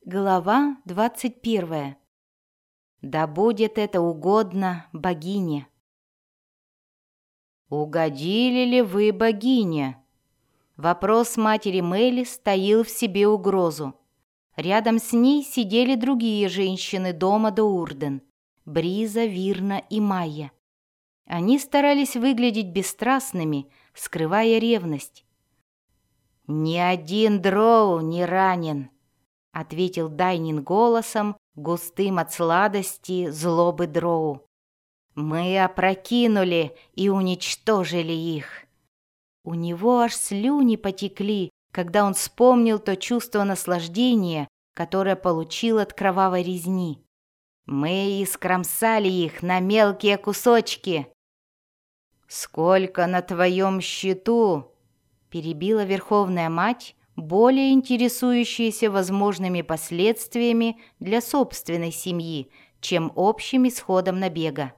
Глава 21. Да будет это угодно богине. «Угодили ли вы богине?» Вопрос матери Мелис таил в себе угрозу. Рядом с ней сидели другие женщины дома Доурден – Бриза, Вирна и Майя. Они старались выглядеть бесстрастными, скрывая ревность. «Ни один дроу не ранен», — ответил Дайнин голосом, густым от сладости злобы дроу. «Мы опрокинули и уничтожили их». У него аж слюни потекли, когда он вспомнил то чувство наслаждения, которое получил от кровавой резни. «Мы искромсали их на мелкие кусочки». «Сколько на твоем счету?» — перебила Верховная Мать, более интересующаяся возможными последствиями для собственной семьи, чем общим исходом набега.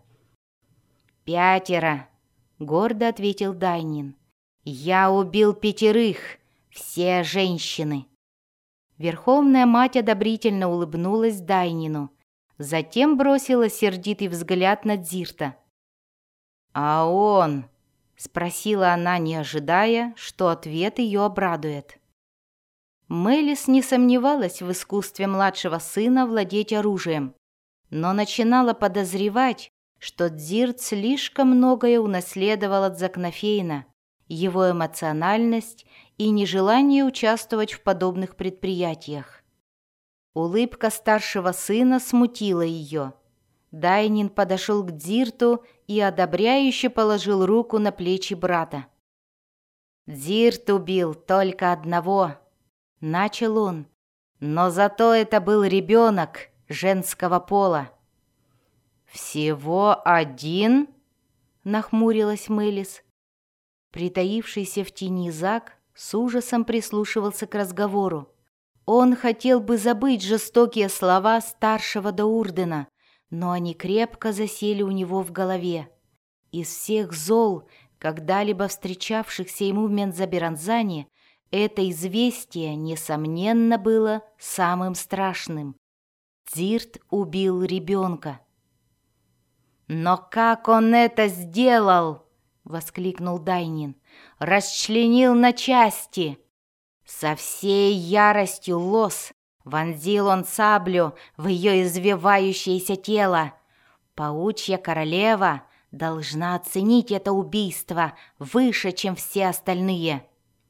«5», — гордо ответил Дайнин. «Я убил 5, все женщины». Верховная Мать одобрительно улыбнулась Дайнину, затем бросила сердитый взгляд на Дзирта. «А он?» — спросила она, не ожидая, что ответ ее обрадует. Мелис не сомневалась в искусстве младшего сына владеть оружием, но начинала подозревать, что Дзирт слишком многое унаследовал от Закнофейна, его эмоциональность и нежелание участвовать в подобных предприятиях. Улыбка старшего сына смутила ее. Дайнин подошел к Дзирту и одобряюще положил руку на плечи брата. «Дзирт убил только одного», — начал он, «но зато это был ребенок женского пола». «Всего один?» — нахмурилась Мелис. Притаившийся в тени Зак с ужасом прислушивался к разговору. Он хотел бы забыть жестокие слова старшего Доурдена, но они крепко засели у него в голове. Из всех зол, когда-либо встречавшихся ему в Мензаберанзане, это известие, несомненно, было самым страшным. Дзирт убил ребенка. «Но как он это сделал?» — воскликнул Дайнин. «Расчленил на части!» Со всей яростью лос вонзил он саблю в ее извивающееся тело. Паучья королева должна оценить это убийство выше, чем все остальные.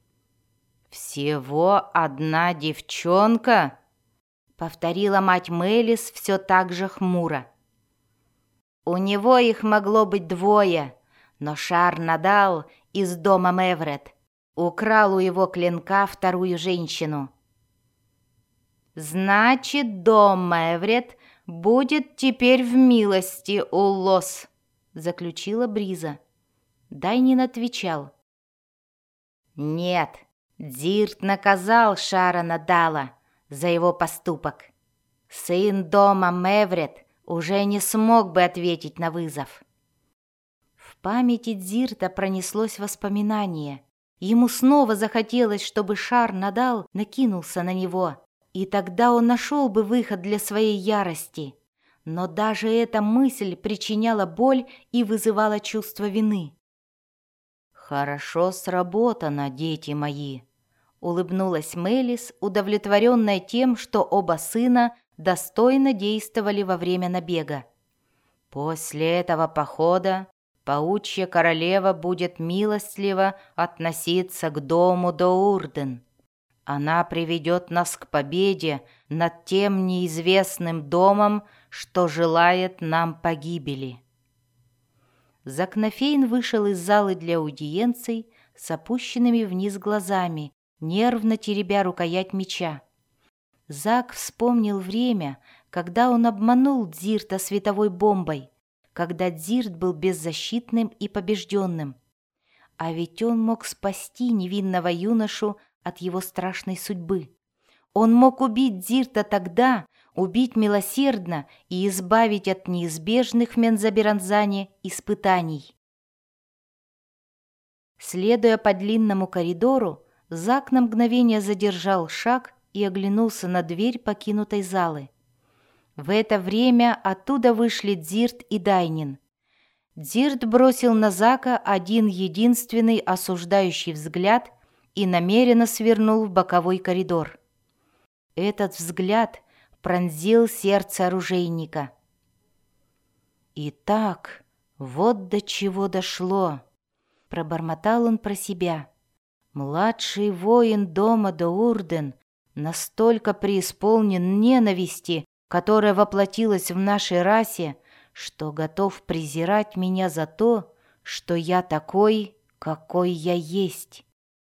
«Всего одна девчонка?» — повторила мать Мелис все так же хмуро. «У него их могло быть 2, но Шар-Надал из дома Меврет украл у его клинка 2 женщину». «Значит, дом Меврет будет теперь в милости у лос», — заключила Бриза. Дайнин отвечал. «Нет, Дзирт наказал Шара-Надала за его поступок. Сын дома Меврет уже не смог бы ответить на вызов». В памяти Дзирта пронеслось воспоминание. Ему снова захотелось, чтобы Шар-Надал накинулся на него, и тогда он нашел бы выход для своей ярости. Но даже эта мысль причиняла боль и вызывала чувство вины. «Хорошо сработано, дети мои», — улыбнулась Мелис, удовлетворенная тем, что оба сына достойно действовали во время набега. «После этого похода Паучья королева будет милостливо относиться к дому Доурден. Она приведет нас к победе над тем неизвестным домом, что желает нам погибели». Закнофейн вышел из залы для аудиенций с опущенными вниз глазами, нервно теребя рукоять меча. Зак вспомнил время, когда он обманул Дзирта световой бомбой, когда Дзирт был беззащитным и побежденным. А ведь он мог спасти невинного юношу от его страшной судьбы. Он мог убить Дзирта тогда, убить милосердно и избавить от неизбежных в Мензаберанзане испытаний. Следуя по длинному коридору, Зак на мгновение задержал шаг и оглянулся на дверь покинутой залы. В это время оттуда вышли Дзирт и Дайнин. Дзирт бросил на Зака один единственный осуждающий взгляд и намеренно свернул в боковой коридор. Этот взгляд пронзил сердце оружейника. «Итак, вот до чего дошло», — пробормотал он про себя. «Младший воин дома Доурден настолько преисполнен ненависти, которая воплотилась в нашей расе, что готов презирать меня за то, что я такой, какой я есть».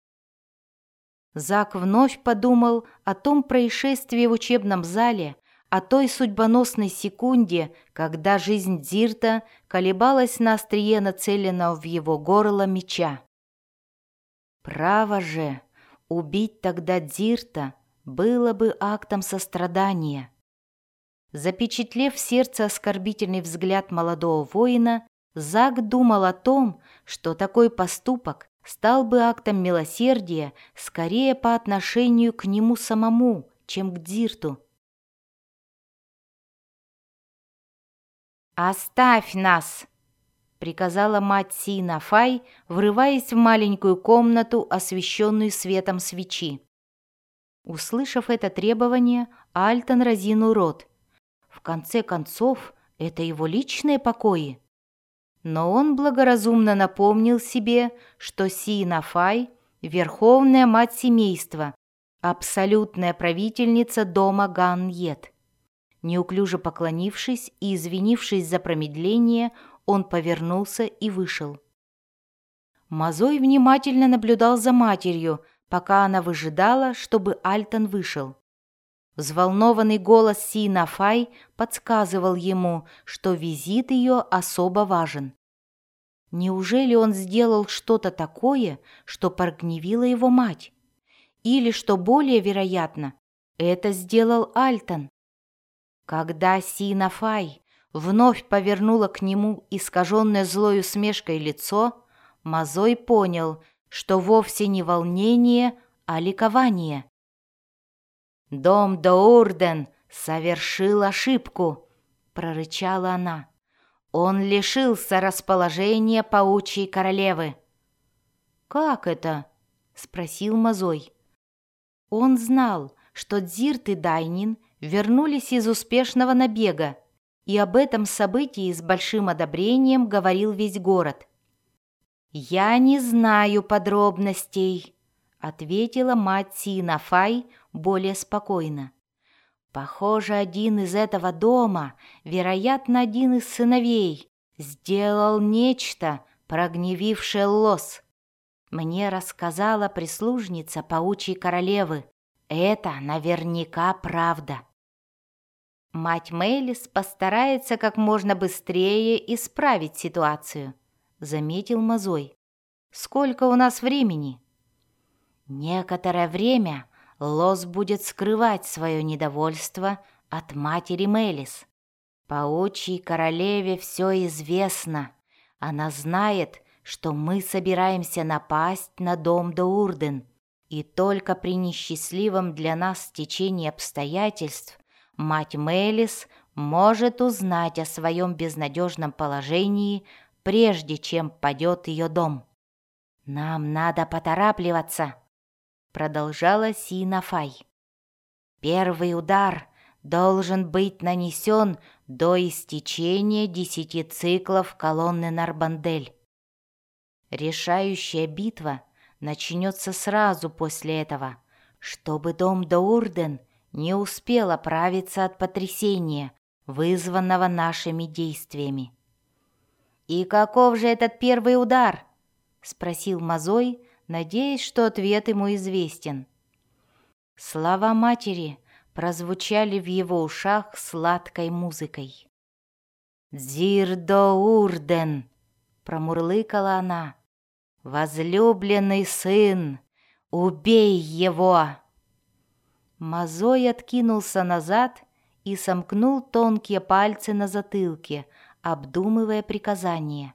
Зак вновь подумал о том происшествии в учебном зале, о той судьбоносной секунде, когда жизнь Дзирта колебалась на острие нацеленного в его горло меча. Право же, убить тогда Дзирта было бы актом сострадания. Запечатлев в сердце оскорбительный взгляд молодого воина, Зак думал о том, что такой поступок стал бы актом милосердия скорее по отношению к нему самому, чем к Дзирту. «Оставь нас!» — приказала мать Си-Нафай, врываясь в маленькую комнату, освещенную светом свечи. Услышав это требование, Альтон разинул рот. В конце концов, это его личные покои. Но он благоразумно напомнил себе, что Си-Нафай — верховная мать семейства, абсолютная правительница дома Ганьет. Неуклюже поклонившись и извинившись за промедление, он повернулся и вышел. Мазой внимательно наблюдал за матерью, пока она выжидала, чтобы Альтон вышел. Взволнованный голос Си-Нафай подсказывал ему, что визит ее особо важен. Неужели он сделал что-то такое, что прогневило его мать? Или, что более вероятно, это сделал Альтон? Когда Си-Нафай вновь повернула к нему искаженное злой усмешкой лицо, Мазой понял, что вовсе не волнение, а ликование. «Дом Доурден совершил ошибку», — прорычала она. «Он лишился расположения паучьей королевы». «Как это?» — спросил Мазой. Он знал, что Дзирт и Дайнин вернулись из успешного набега, и об этом событии с большим одобрением говорил весь город. «Я не знаю подробностей», — ответила мать Си-Нафай более спокойно. «Похоже, один из этого дома, вероятно, один из сыновей, сделал нечто, прогневившее Лос. Мне рассказала прислужница паучьей королевы. Это наверняка правда. Мать Мелис постарается как можно быстрее исправить ситуацию», — заметил Мазой. «Сколько у нас времени?» «Некоторое время Лос будет скрывать свое недовольство от матери Мелис. Паучьей королеве все известно. Она знает, что мы собираемся напасть на дом Доурден, и только при несчастливом для нас стечении обстоятельств мать Мелис может узнать о своем безнадежном положении, прежде чем падет ее дом. Нам надо поторапливаться», — продолжала Си-Нафай. «Первый удар должен быть нанесен до истечения 10 циклов колонны Нарбандель. Решающая битва начнется сразу после этого, чтобы дом Доурден не успел оправиться от потрясения, вызванного нашими действиями». «И каков же этот первый удар?» — спросил Мазой, надеясь, что ответ ему известен. Слова матери прозвучали в его ушах сладкой музыкой. «Дзир Доурден!» — промурлыкала она. «Возлюбленный сын, убей его!» Мазой откинулся назад и сомкнул тонкие пальцы на затылке, обдумывая приказание.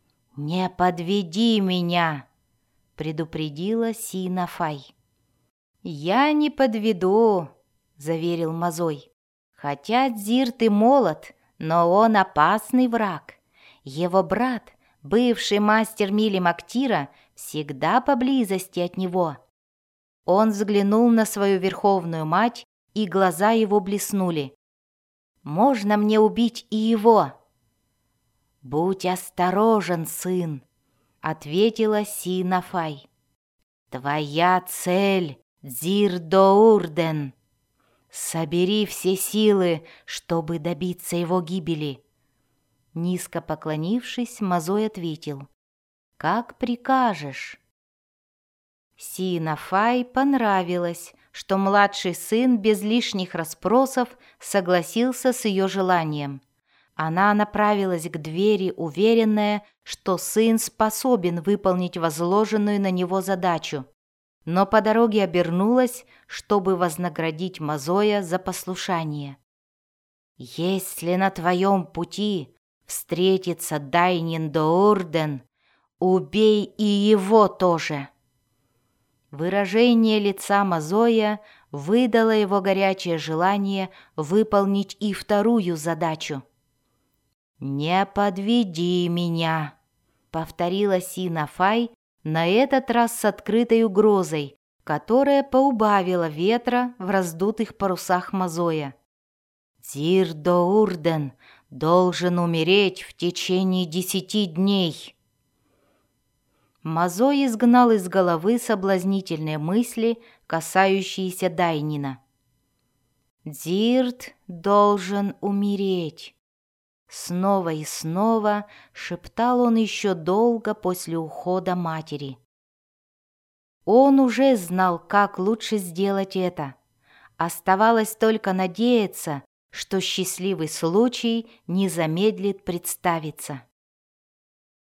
«Не подведи меня!» — предупредила Си-Нафай. «Я не подведу», — заверил Мазой. «Хотя Дзирт и молод, но он опасный враг. Его брат, бывший мастер Мили Мактира, всегда поблизости от него». Он взглянул на свою верховную мать, и глаза его блеснули. «Можно мне убить и его?» «Будь осторожен, сын», — ответила Си-Нафай. «Твоя цель, Дзир-Доурден. Собери все силы, чтобы добиться его гибели». Низко поклонившись, Мазой ответил: «Как прикажешь». Си-Нафай понравилось, что младший сын без лишних расспросов согласился с ее желанием. Она направилась к двери, уверенная, что сын способен выполнить возложенную на него задачу, но по дороге обернулась, чтобы вознаградить Мазоя за послушание. «Если на твоем пути встретится Дайнин-Доурден, убей и его тоже». Выражение лица Мазоя выдало его горячее желание выполнить и вторую задачу. «Не подведи меня», — повторила Си-Нафай, на этот раз с открытой угрозой, которая поубавила ветра в раздутых парусах Мазоя. «Дзир-Доурден должен умереть в течение 10 дней». Мазой изгнал из головы соблазнительные мысли, касающиеся Дайнина. «Дзирт должен умереть», — снова и снова шептал он еще долго после ухода матери. Он уже знал, как лучше сделать это. Оставалось только надеяться, что счастливый случай не замедлит представиться.